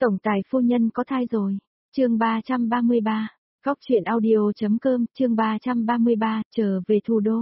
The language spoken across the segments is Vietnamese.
Tổng tài phu nhân có thai rồi. Chương 333. Góc truyện audio.com, chương 333, trở về thủ đô.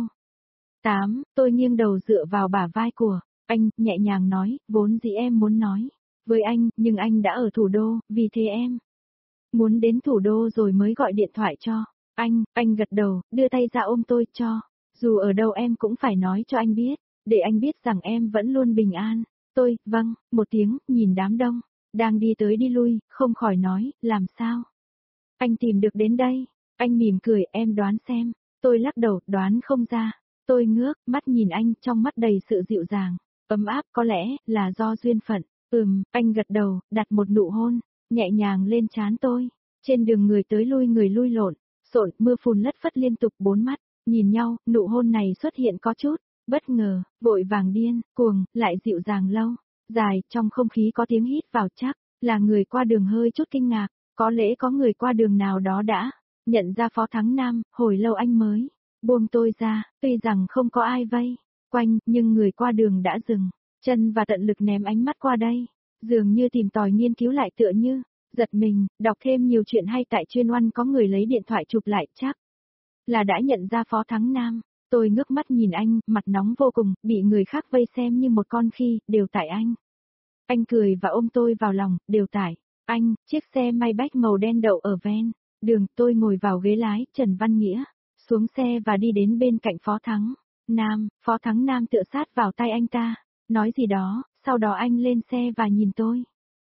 8. Tôi nghiêng đầu dựa vào bả vai của anh, nhẹ nhàng nói, vốn dĩ em muốn nói với anh, nhưng anh đã ở thủ đô, vì thế em muốn đến thủ đô rồi mới gọi điện thoại cho anh gật đầu, đưa tay ra ôm tôi, cho dù ở đâu em cũng phải nói cho anh biết, để anh biết rằng em vẫn luôn bình an. Tôi, vâng, một tiếng, nhìn đám đông đang đi tới đi lui, không khỏi nói, làm sao anh tìm được đến đây? Anh mỉm cười, em đoán xem. Tôi lắc đầu, đoán không ra. Tôi ngước mắt nhìn anh, trong mắt đầy sự dịu dàng, ấm áp, có lẽ là do duyên phận. Anh gật đầu, đặt một nụ hôn nhẹ nhàng lên trán tôi. Trên đường người lui lộn xộn, mưa phùn lất phất liên tục, bốn mắt nhìn nhau, nụ hôn này xuất hiện có chút bất ngờ, vội vàng điên cuồng, lại dịu dàng lâu dài, trong không khí có tiếng hít vào, chắc là người qua đường hơi chút kinh ngạc, có lẽ có người qua đường nào đó đã nhận ra Phó Thắng Nam, hồi lâu anh mới buông tôi ra, tuy rằng không có ai vây quanh, nhưng người qua đường đã dừng chân và tận lực ném ánh mắt qua đây, dường như tìm tòi nghiên cứu lại, tựa như giật mình, đọc thêm nhiều chuyện hay tại chuyên oan, có người lấy điện thoại chụp lại, chắc là đã nhận ra Phó Thắng Nam. Tôi ngước mắt nhìn anh, mặt nóng vô cùng, bị người khác vây xem như một con khi, đều tại anh. Anh cười và ôm tôi vào lòng, đều tại anh. Chiếc xe Maybach màu đen đậu ở ven đường, tôi ngồi vào ghế lái, Trần Văn Nghĩa xuống xe và đi đến bên cạnh Phó Thắng Nam. Phó Thắng Nam tựa sát vào tay anh ta, nói gì đó, sau đó anh lên xe và nhìn tôi.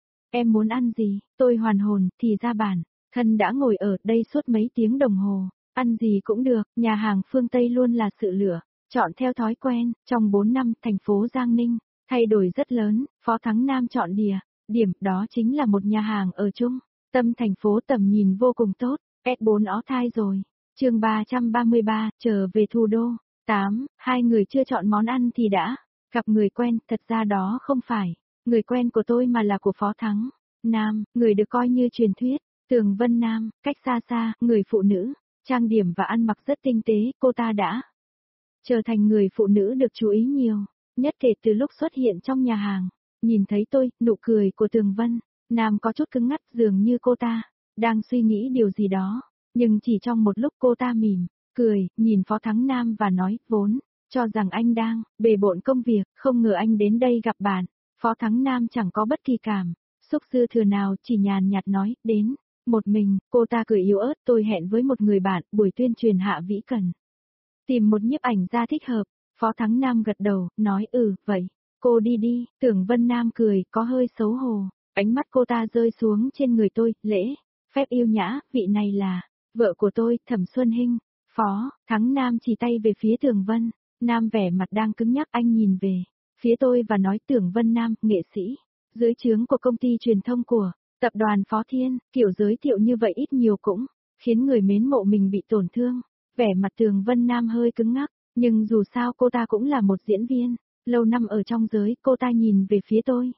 Em muốn ăn gì? Tôi hoàn hồn, thì ra bản thân đã ngồi ở đây suốt mấy tiếng đồng hồ. Ăn gì cũng được, nhà hàng phương Tây luôn là sự lựa chọn theo thói quen. Trong 4 năm, thành phố Giang Ninh thay đổi rất lớn, Phó Thắng Nam chọn điểm đó chính là một nhà hàng ở trung tâm thành phố, tầm nhìn vô cùng tốt. S4 ó thai rồi. Chương 333, trở về thủ đô. 8. Hai người chưa chọn món ăn thì đã gặp người quen, thật ra đó không phải người quen của tôi mà là của Phó Thắng Nam, người được coi như truyền thuyết, Tường Vân Nam. Cách xa xa, người phụ nữ trang điểm và ăn mặc rất tinh tế, cô ta đã trở thành người phụ nữ được chú ý nhiều nhất kể từ lúc xuất hiện trong nhà hàng. Nhìn thấy tôi, nụ cười của Tường Vân Nam có chút cứng ngắc, dường như cô ta đang suy nghĩ điều gì đó, nhưng chỉ trong một lúc cô ta mỉm cười, nhìn Phó Thắng Nam và nói, vốn cho rằng anh đang bề bộn công việc, không ngờ anh đến đây gặp bạn. Phó Thắng Nam chẳng có bất kỳ cảm xúc dư thừa nào, chỉ nhàn nhạt nói, đến một mình. Cô ta cười yếu ớt, tôi hẹn với một người bạn, buổi tuyên truyền Hạ Vĩ cần tìm một nhiếp ảnh gia thích hợp. Phó Thắng Nam gật đầu, nói, vậy cô đi đi. Tưởng Vân Nam cười, có hơi xấu hổ, ánh mắt cô ta rơi xuống trên người tôi, lễ phép yêu nhã, vị này là vợ của tôi, Thẩm Xuân Hinh. Phó Thắng Nam chỉ tay về phía Tường Vân Nam, vẻ mặt đang cứng nhắc. Anh nhìn về phía tôi và nói, Tưởng Vân Nam, nghệ sĩ dưới trướng của công ty truyền thông của tập đoàn Phó Thiên, kiểu giới thiệu như vậy ít nhiều cũng khiến người mến mộ mình bị tổn thương. Vẻ mặt Tường Vân Nam hơi cứng ngắc, nhưng dù sao cô ta cũng là một diễn viên lâu năm ở trong giới. Cô ta nhìn về phía tôi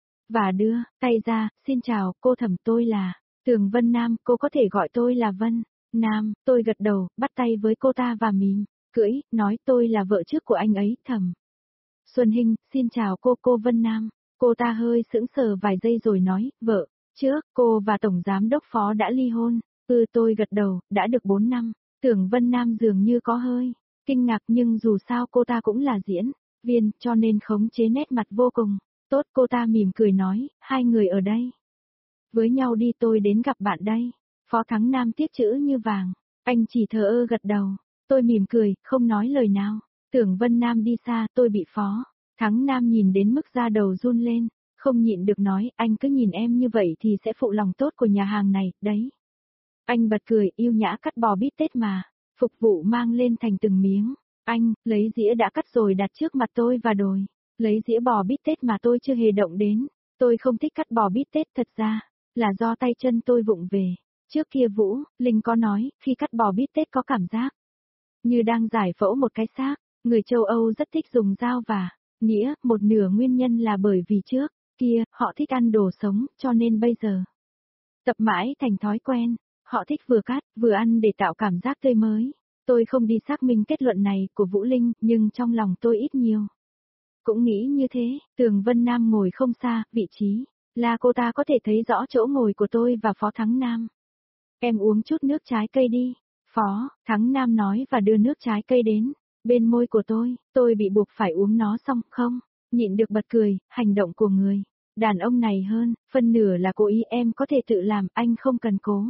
và đưa tay ra, xin chào, cô Thẩm, tôi là Tường Vân Nam, cô có thể gọi tôi là Vân Nam. Tôi gật đầu, bắt tay với cô ta và mỉm cười, nói, tôi là vợ trước của anh ấy, Thẩm Xuân Hinh. Xin chào cô Vân Nam. Cô ta hơi sững sờ vài giây rồi nói, vợ trước, cô và Tổng Giám đốc Phó đã ly hôn. Tôi gật đầu, đã được 4 năm. Tưởng Vân Nam dường như có hơi kinh ngạc, nhưng dù sao cô ta cũng là diễn viên, cho nên khống chế nét mặt vô cùng tốt. Cô ta mỉm cười nói, hai người ở đây với nhau đi, tôi đến gặp bạn đây. Phó Thắng Nam tiếc chữ như vàng, anh chỉ thờ ơ gật đầu. Tôi mỉm cười, không nói lời nào. Tưởng Vân Nam đi xa, tôi bị Phó Thắng Nam nhìn đến mức da đầu run lên, không nhịn được nói, anh cứ nhìn em như vậy thì sẽ phụ lòng tốt của nhà hàng này, đấy. Anh bật cười, yêu nhã cắt bò bít tết mà, phục vụ mang lên thành từng miếng. Anh, lấy dĩa đã cắt rồi đặt trước mặt tôi và đồi lấy dĩa bò bít tết mà tôi chưa hề động đến. Tôi không thích cắt bò bít tết, thật ra là do tay chân tôi vụng về. Trước kia Vũ Linh có nói, khi cắt bò bít tết có cảm giác như đang giải phẫu một cái xác. Người châu Âu rất thích dùng dao và nĩa, một nửa nguyên nhân là bởi vì trước kia họ thích ăn đồ sống, cho nên bây giờ tập mãi thành thói quen. Họ thích vừa cắt, vừa ăn để tạo cảm giác tươi mới. Tôi không đi xác minh kết luận này của Vũ Linh, nhưng trong lòng tôi ít nhiều cũng nghĩ như thế. Tường Vân Nam ngồi không xa, vị trí là cô ta có thể thấy rõ chỗ ngồi của tôi và Phó Thắng Nam. Em uống chút nước trái cây đi. Phó Thắng Nam nói và đưa nước trái cây đến. Bên môi của tôi bị buộc phải uống nó xong không? Nhịn được bật cười, hành động của người. Đàn ông này hơn, phân nửa là cố ý em có thể tự làm, anh không cần cố.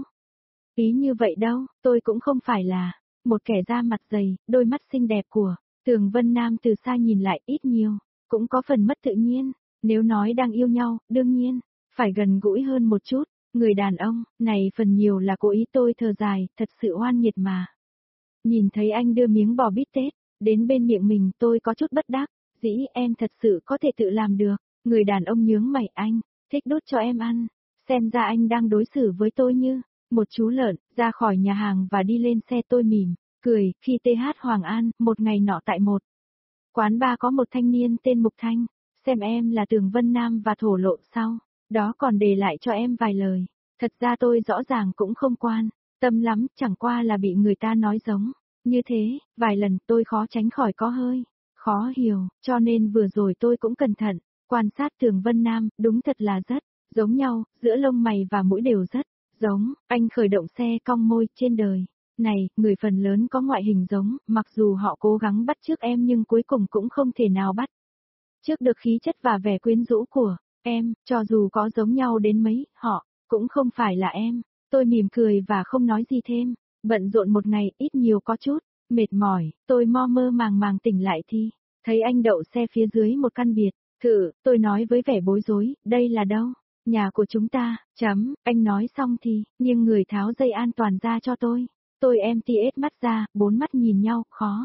Ý như vậy đâu, tôi cũng không phải là một kẻ da mặt dày, đôi mắt xinh đẹp của Tường Vân Nam từ xa nhìn lại ít nhiều, cũng có phần mất tự nhiên. Nếu nói đang yêu nhau, đương nhiên, phải gần gũi hơn một chút. Người đàn ông, này phần nhiều là cố ý tôi thở dài, thật sự oan nghiệt mà. Nhìn thấy anh đưa miếng bò bít tết, đến bên miệng mình tôi có chút bất đắc, dĩ em thật sự có thể tự làm được. Người đàn ông nhướng mày anh, thích đút cho em ăn, xem ra anh đang đối xử với tôi như một chú lợn, ra khỏi nhà hàng và đi lên xe tôi mỉm, cười, khi TH Hoàng An, một ngày nọ tại một quán bar có một thanh niên tên Mục Thanh, xem em là Tường Vân Nam và thổ lộ sau, đó còn để lại cho em vài lời, thật ra tôi rõ ràng cũng không quan tâm lắm, chẳng qua là bị người ta nói giống như thế, vài lần tôi khó tránh khỏi có hơi khó hiểu, cho nên vừa rồi tôi cũng cẩn thận quan sát Tường Vân Nam, đúng thật là rất giống nhau, giữa lông mày và mũi đều rất giống. Anh khởi động xe cong môi, trên đời này, người phần lớn có ngoại hình giống, mặc dù họ cố gắng bắt chước em nhưng cuối cùng cũng không thể nào bắt chước được khí chất và vẻ quyến rũ của em, cho dù có giống nhau đến mấy, họ cũng không phải là em. Tôi mỉm cười và không nói gì thêm, bận rộn một ngày ít nhiều có chút mệt mỏi, tôi mơ màng tỉnh lại thì thấy anh đậu xe phía dưới một căn biệt thự, tôi nói với vẻ bối rối, đây là đâu? Nhà của chúng ta, anh nói xong thì, nghiêng người tháo dây an toàn ra cho tôi. Tôi em TS mắt ra, bốn mắt nhìn nhau, khó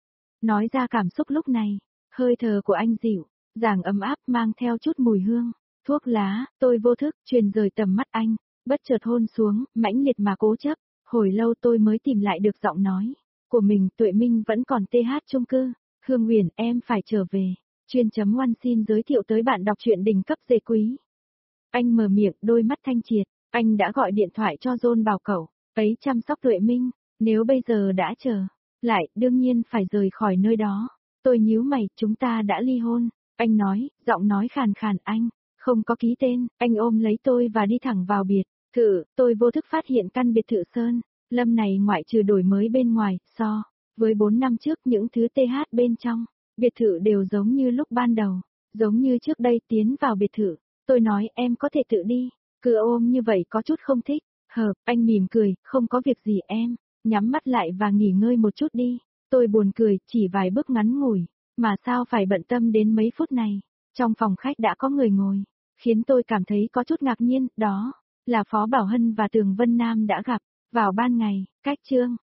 nói ra cảm xúc lúc này. Hơi thở của anh dịu, dàng ấm áp mang theo chút mùi hương. Thuốc lá, tôi vô thức, truyền rời tầm mắt anh, bất chợt hôn xuống, mãnh liệt mà cố chấp. Hồi lâu tôi mới tìm lại được giọng nói của mình, Tuệ Minh vẫn còn TH chung cư. Hương Huyền, em phải trở về. Chuyên.One xin giới thiệu tới bạn đọc truyện đỉnh cấp dê quý. Anh mở miệng, đôi mắt thanh triệt, anh đã gọi điện thoại cho John bảo cậu ấy chăm sóc Tuệ Minh, nếu bây giờ đã trở lại, đương nhiên phải rời khỏi nơi đó. Tôi nhíu mày, chúng ta đã ly hôn, anh nói, giọng nói khàn khàn, anh không có ký tên. Anh ôm lấy tôi và đi thẳng vào biệt thự. Tôi vô thức phát hiện căn biệt thự Sơn Lâm này ngoại trừ đổi mới bên ngoài, so với 4 năm trước, những thứ TH bên trong biệt thự đều giống như lúc ban đầu, giống như trước đây. Tiến vào biệt thự, tôi nói em có thể tự đi, cứ ôm như vậy có chút không thích. Hợp, anh mỉm cười, không có việc gì em, nhắm mắt lại và nghỉ ngơi một chút đi. Tôi buồn cười, chỉ vài bước ngắn ngủi, mà sao phải bận tâm đến mấy phút này. Trong phòng khách đã có người ngồi, khiến tôi cảm thấy có chút ngạc nhiên, đó là Phó Bảo Hân và Tường Vân Nam đã gặp vào ban ngày. Cách chương